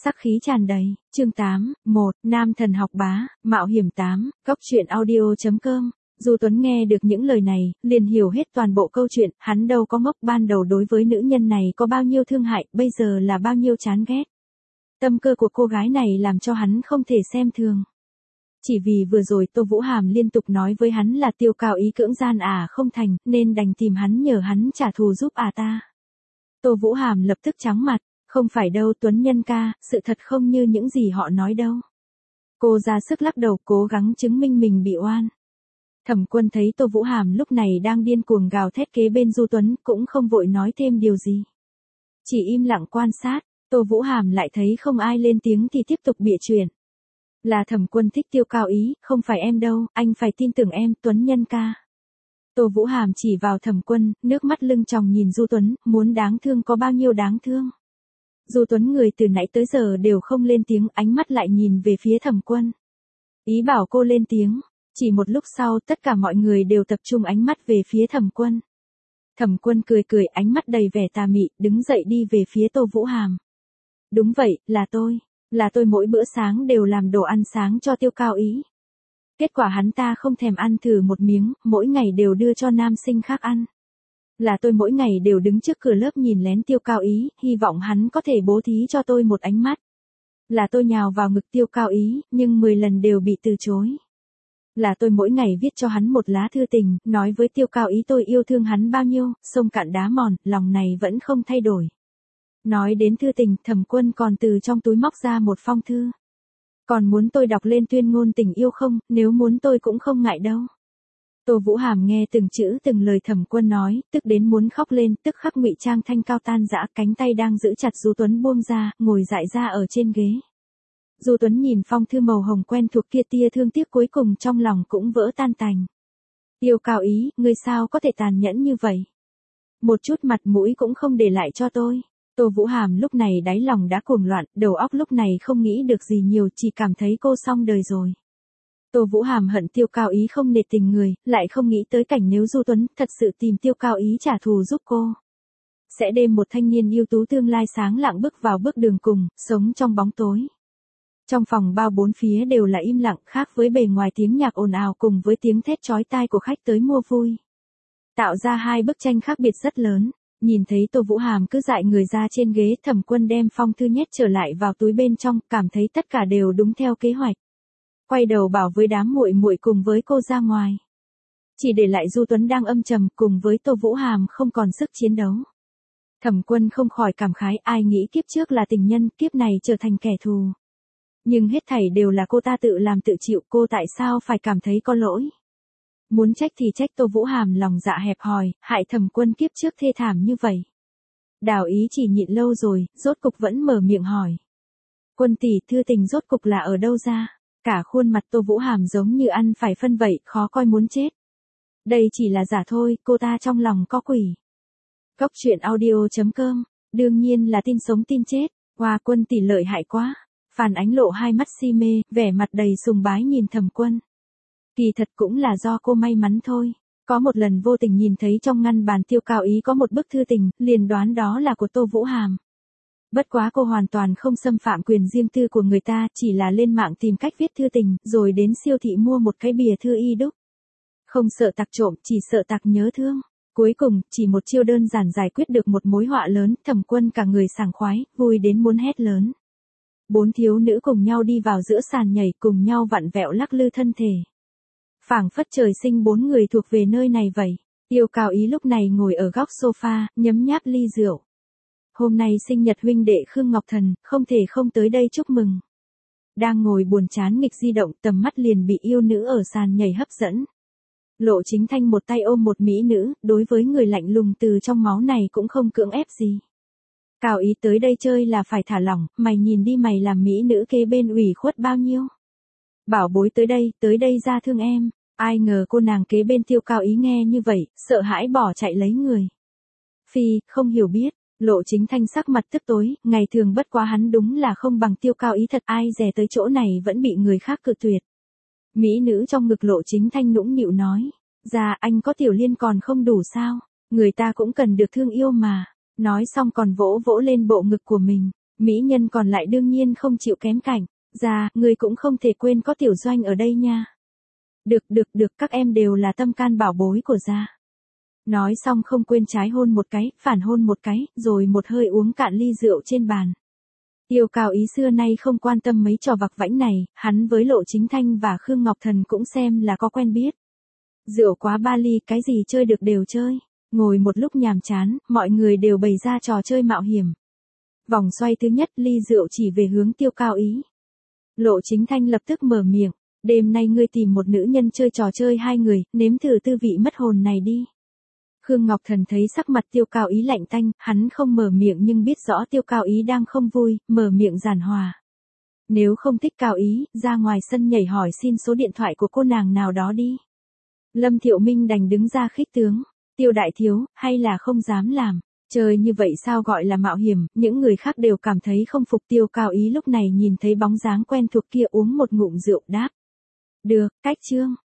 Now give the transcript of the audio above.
Sắc khí tràn đầy, chương 8, 1, Nam thần học bá, mạo hiểm 8, góc truyện audio.com. Du Tuấn nghe được những lời này, liền hiểu hết toàn bộ câu chuyện, hắn đâu có ngốc, ban đầu đối với nữ nhân này có bao nhiêu thương hại, bây giờ là bao nhiêu chán ghét. Tâm cơ của cô gái này làm cho hắn không thể xem thường. Chỉ vì vừa rồi Tô Vũ Hàm liên tục nói với hắn là Tiêu Cao Ý cưỡng gian không thành, nên đành tìm hắn nhờ hắn trả thù giúp ta. Tô Vũ Hàm lập tức trắng mặt, không phải đâu Tuấn Nhân ca, sự thật không như những gì họ nói đâu. Cô ra sức lắc đầu cố gắng chứng minh mình bị oan. Thẩm Quân thấy Tô Vũ Hàm lúc này đang điên cuồng gào thét kế bên Du Tuấn, cũng không vội nói thêm điều gì. Chỉ im lặng quan sát, Tô Vũ Hàm lại thấy không ai lên tiếng thì tiếp tục bịa chuyện. Là Thẩm Quân thích Tiêu Cao Ý, không phải em đâu, anh phải tin tưởng em, Tuấn Nhân ca. Tô Vũ Hàm chỉ vào Thẩm Quân, nước mắt lưng tròng nhìn Du Tuấn, muốn đáng thương có bao nhiêu đáng thương. Du Tuấn người từ nãy tới giờ đều không lên tiếng, ánh mắt lại nhìn về phía Thẩm Quân. Ý bảo cô lên tiếng, chỉ một lúc sau tất cả mọi người đều tập trung ánh mắt về phía Thẩm Quân. Thẩm Quân cười cười, ánh mắt đầy vẻ tà mị, đứng dậy đi về phía Tô Vũ Hàm. Đúng vậy, là tôi mỗi bữa sáng đều làm đồ ăn sáng cho Tiêu Cao Ý. Kết quả hắn ta không thèm ăn thử một miếng, mỗi ngày đều đưa cho nam sinh khác ăn. Là tôi mỗi ngày đều đứng trước cửa lớp nhìn lén Tiêu Cao Ý, hy vọng hắn có thể bố thí cho tôi một ánh mắt. Là tôi nhào vào ngực Tiêu Cao Ý, nhưng 10 lần đều bị từ chối. Là tôi mỗi ngày viết cho hắn một lá thư tình, nói với Tiêu Cao Ý tôi yêu thương hắn bao nhiêu, sông cạn đá mòn, lòng này vẫn không thay đổi. Nói đến thư tình, Thẩm Quân còn từ trong túi móc ra một phong thư. Còn muốn tôi đọc lên tuyên ngôn tình yêu không, nếu muốn tôi cũng không ngại đâu. Tô Vũ Hàm nghe từng chữ từng lời Thẩm Quân nói, tức đến muốn khóc lên, tức khắc ngụy trang thanh cao tan dã, cánh tay đang giữ chặt Du Tuấn buông ra, ngồi dại ra ở trên ghế. Du Tuấn nhìn phong thư màu hồng quen thuộc kia, tia thương tiếc cuối cùng trong lòng cũng vỡ tan tành. Tiêu Cao Ý, ngươi sao có thể tàn nhẫn như vậy? Một chút mặt mũi cũng không để lại cho tôi. Tô Vũ Hàm lúc này đáy lòng đã cuồng loạn, đầu óc lúc này không nghĩ được gì nhiều, chỉ cảm thấy cô xong đời rồi. Tô Vũ Hàm hận Tiêu Cao Ý không nể tình người, lại không nghĩ tới cảnh nếu Du Tuấn thật sự tìm Tiêu Cao Ý trả thù giúp cô. Sẽ đem một thanh niên ưu tú tương lai sáng lạng bước vào bước đường cùng, sống trong bóng tối. Trong phòng bao bốn phía đều là im lặng, khác với bề ngoài tiếng nhạc ồn ào cùng với tiếng thét chói tai của khách tới mua vui. Tạo ra hai bức tranh khác biệt rất lớn. Nhìn thấy Tô Vũ Hàm cứ dại người ra trên ghế, Thẩm Quân đem phong thư nhét trở lại vào túi bên trong, cảm thấy tất cả đều đúng theo kế hoạch. Quay đầu bảo với đám muội muội cùng với cô ra ngoài. Chỉ để lại Du Tuấn đang âm trầm cùng với Tô Vũ Hàm không còn sức chiến đấu. Thẩm Quân không khỏi cảm khái, ai nghĩ kiếp trước là tình nhân, kiếp này trở thành kẻ thù. Nhưng hết thảy đều là cô ta tự làm tự chịu, cô tại sao phải cảm thấy có lỗi? Muốn trách thì trách Tô Vũ Hàm lòng dạ hẹp hòi, hại Thẩm Quân kiếp trước thê thảm như vậy. Đào Ý chỉ nhịn lâu rồi, rốt cục vẫn mở miệng hỏi. Quân tỷ, thư tình rốt cục là ở đâu ra? Cả khuôn mặt Tô Vũ Hàm giống như ăn phải phân vậy, khó coi muốn chết. Đây chỉ là giả thôi, cô ta trong lòng có quỷ. Góc truyện audio.com, đương nhiên là tin sống tin chết, Hoa Quân tỷ lợi hại quá. Phàn Ánh Lộ hai mắt si mê, vẻ mặt đầy sùng bái nhìn Thẩm Quân. Kỳ thật cũng là do cô may mắn thôi. Có một lần vô tình nhìn thấy trong ngăn bàn Tiêu Cao Ý có một bức thư tình, liền đoán đó là của Tô Vũ Hàm. Bất quá cô hoàn toàn không xâm phạm quyền riêng tư của người ta, chỉ là lên mạng tìm cách viết thư tình, rồi đến siêu thị mua một cái bìa thư y đúc. Không sợ tặc trộm, chỉ sợ tặc nhớ thương. Cuối cùng, chỉ một chiêu đơn giản giải quyết được một mối họa lớn, Thẩm Quân cả người sảng khoái, vui đến muốn hét lớn. Bốn thiếu nữ cùng nhau đi vào giữa sàn nhảy, cùng nhau vặn vẹo lắc lư thân thể. Phảng phất trời sinh bốn người thuộc về nơi này vậy. Tiêu Cao Ý lúc này ngồi ở góc sofa, nhấm nháp ly rượu. Hôm nay sinh nhật huynh đệ Khương Ngọc Thần, không thể không tới đây chúc mừng. Đang ngồi buồn chán nghịch di động, tầm mắt liền bị yêu nữ ở sàn nhảy hấp dẫn. Lộ Chính Thanh một tay ôm một mỹ nữ, đối với người lạnh lùng từ trong máu này cũng không cưỡng ép gì. Cao Ý tới đây chơi là phải thả lỏng, mày nhìn đi, mày làm mỹ nữ kế bên ủy khuất bao nhiêu. Bảo bối tới đây ra thương em. Ai ngờ cô nàng kế bên Tiêu Cao Ý nghe như vậy, sợ hãi bỏ chạy lấy người. Phi, không hiểu biết, Lộ Chính Thanh sắc mặt tức tối, ngày thường bất quá hắn đúng là không bằng Tiêu Cao Ý thật, ai dè tới chỗ này vẫn bị người khác cự tuyệt. Mỹ nữ trong ngực Lộ Chính Thanh nũng nịu nói, dạ anh có Tiểu Liên còn không đủ sao, người ta cũng cần được thương yêu mà. Nói xong còn vỗ vỗ lên bộ ngực của mình. Mỹ nhân còn lại đương nhiên không chịu kém cạnh. Ra, người cũng không thể quên có Tiểu Doanh ở đây nha. Được, các em đều là tâm can bảo bối của gia. Nói xong không quên trái hôn một cái, phản hôn một cái, rồi một hơi uống cạn ly rượu trên bàn. Tiêu Cao Ý xưa nay không quan tâm mấy trò vặt vãnh này, hắn với Lộ Chính Thanh và Khương Ngọc Thần cũng xem là có quen biết. Rượu quá 3 ly, cái gì chơi được đều chơi. Ngồi một lúc nhàm chán, mọi người đều bày ra trò chơi mạo hiểm. Vòng xoay thứ nhất, ly rượu chỉ về hướng Tiêu Cao Ý. Lộ Chính Thanh lập tức mở miệng, đêm nay ngươi tìm một nữ nhân chơi trò chơi hai người, nếm thử tư vị mất hồn này đi. Khương Ngọc Thần thấy sắc mặt Tiêu Cao Ý lạnh tanh, hắn không mở miệng nhưng biết rõ Tiêu Cao Ý đang không vui, mở miệng giản hòa. Nếu không thích Cao Ý, ra ngoài sân nhảy hỏi xin số điện thoại của cô nàng nào đó đi. Lâm Thiệu Minh đành đứng ra khích tướng, Tiêu đại thiếu, hay là không dám làm. Chơi như vậy sao gọi là mạo hiểm, những người khác đều cảm thấy không phục. Tiêu Cao Ý lúc này nhìn thấy bóng dáng quen thuộc kia uống một ngụm rượu đáp. Được, cách chương.